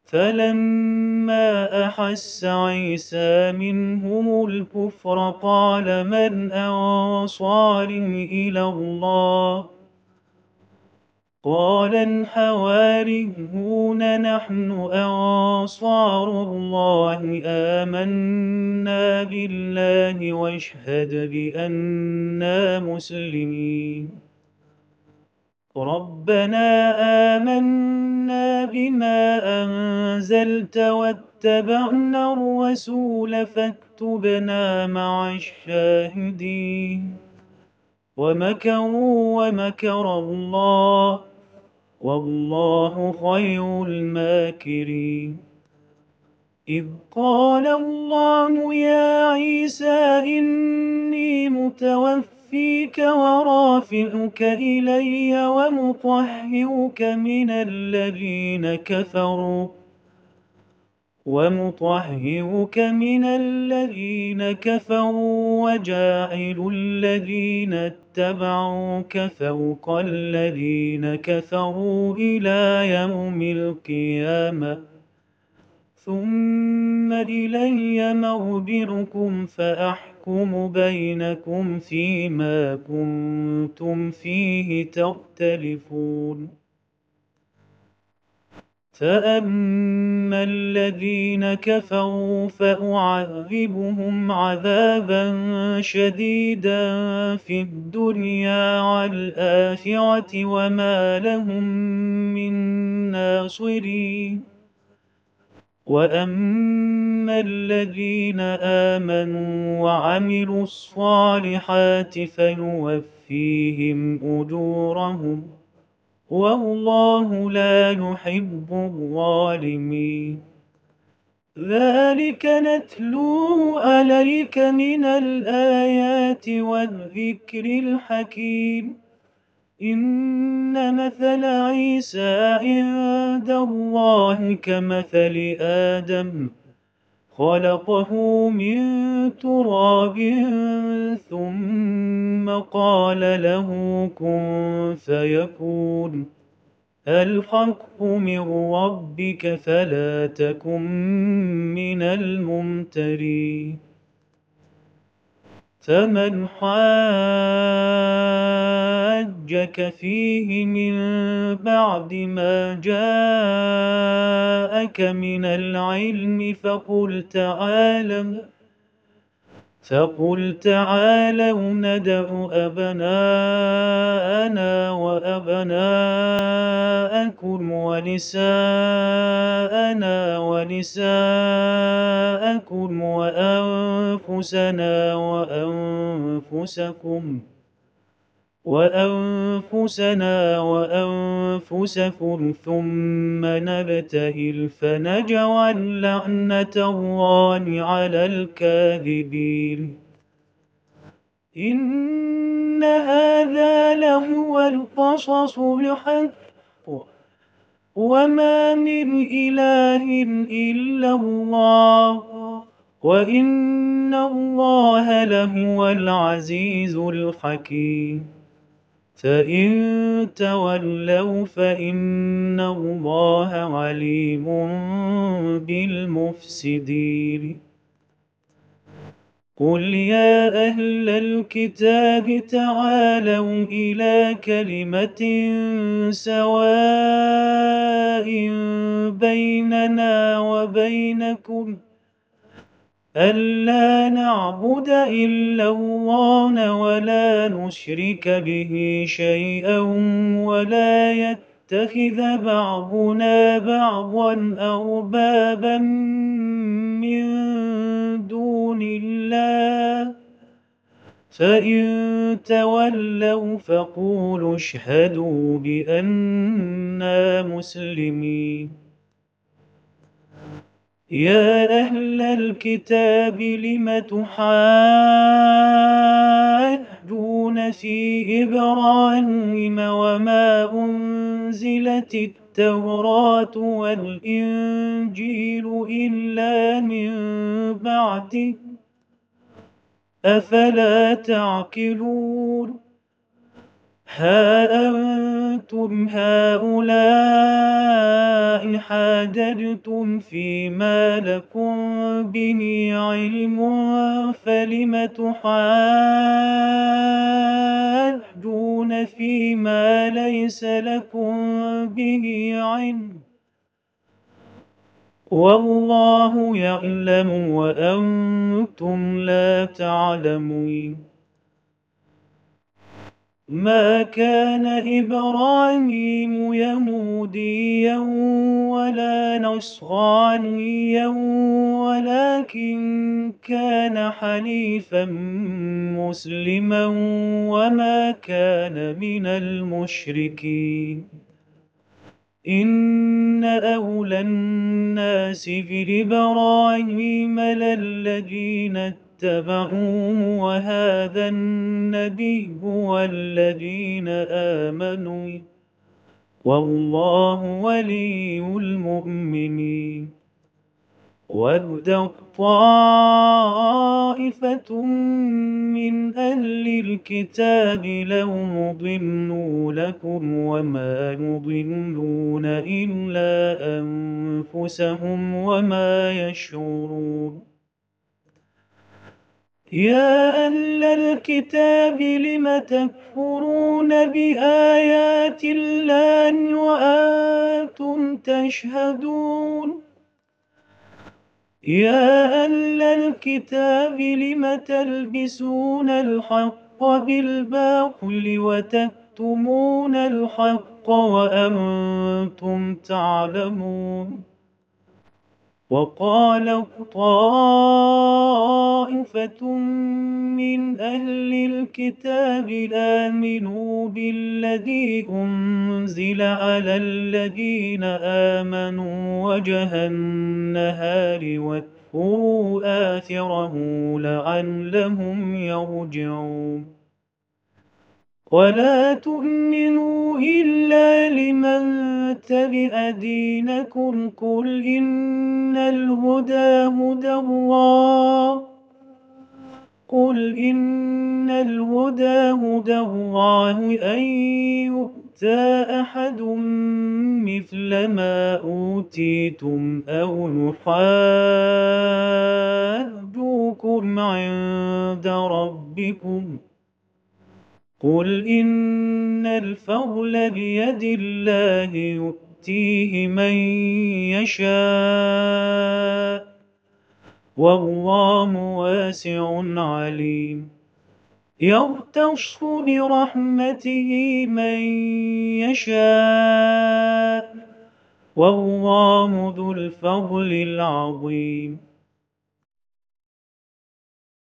فلما أحس عيسى منهم الكفر قال من أنصاري إلى الله؟ قال الحواريون نحن أنصار الله آمنا بالله واشهد بأننا مسلمين. ربنا آمنا بما أنزلت واتبعنا الرسول فاكتبنا مع الشاهدين. ومكروا ومكر الله والله خير الماكرين. إذ قال الله يا عيسى إني متوفيك ورافعك إلي ومطهرك من الذين كفروا وجاعل الذين اتبعوك فوق الذين كفروا إلى يوم القيامة ثم إلي مرجعكم فأحكم بينكم فيما كنتم فيه تختلفون. فأما الذين كفروا فأعذبهم عذابا شديدا في الدنيا والآخرة وما لهم من ناصرين. وأما الذين آمنوا وعملوا الصالحات فيوفيهم أجورهم والله لا يحب الظالمين. ذلك نتلوه عليك من الآيات والذكر الحكيم. إن مثل عيسى عند الله كمثل آدم خلقه من تراب ثم قال له كن فيكون. الحق من ربك فلا تكن من الممترين. فمن حاجك فيه من بعد ما جاءك من العلم فقل تعالوا ندع أبناءنا وأبناءكم ونساءنا ونساءكم وأنفسنا وأنفسكم ثم نبتهل فنجعل لعنة الله على الكاذبين. إن هذا لهو القصص الحق وما من إله إلا الله وإن الله لهو العزيز الحكيم. فإن تولوا فإن الله عليم بالمفسدين. قل يا أهل الكتاب تعالوا إلى كلمة سواء بيننا وبينكم ألا نعبد إلا الله ولا نشرك به شيئا ولا يتخذ بعضنا بعضا أربابا من دون الله. فإن تولوا فقولوا اشهدوا بأننا مسلمين. يا أهل الكتاب لم تحاجون في إبراهيم وما أنزلت التوراة والإنجيل إلا من بعده أفلا تعقلون. ها أنتم هؤلاء حاججتم فيما لكم به علم فلم تحاجون فيما ليس لكم به علم والله يعلم وأنتم لا تعلمون ما كان إبراهيم يهوديا ولا نصرانيا ولكن كان حنيفا مسلما وما كان من المشركين إن أولى الناس بإبراهيم للذين اتبعوه وهذا النبي والذين آمنوا والله ولي المؤمنين ود طائفة من أهل الكتاب لو يضلونكم وما يضلون إلا أنفسهم وما يشعرون يا أهل الكتاب لم تكفرون بآيات الله وأنتم تشهدون يا أهل الكتاب لم تلبسون الحق بالباطل وتكتمون الحق وأنتم تعلمون وقالت طائفة من أهل الكتاب آمنوا بالذي أنزل على الذين آمنوا وجه النهار واكفروا آخره لعلهم يرجعون ولا تؤمنوا إلا لمن تبع دينكم قل إن الهدى هدى الله أن يؤتى أحد مثل ما أوتيتم أو يحاجوكم عند ربكم قل إن الفضل بيد الله يؤتيه من يشاء والله واسع عليم يختص برحمته من يشاء والله ذو الفضل العظيم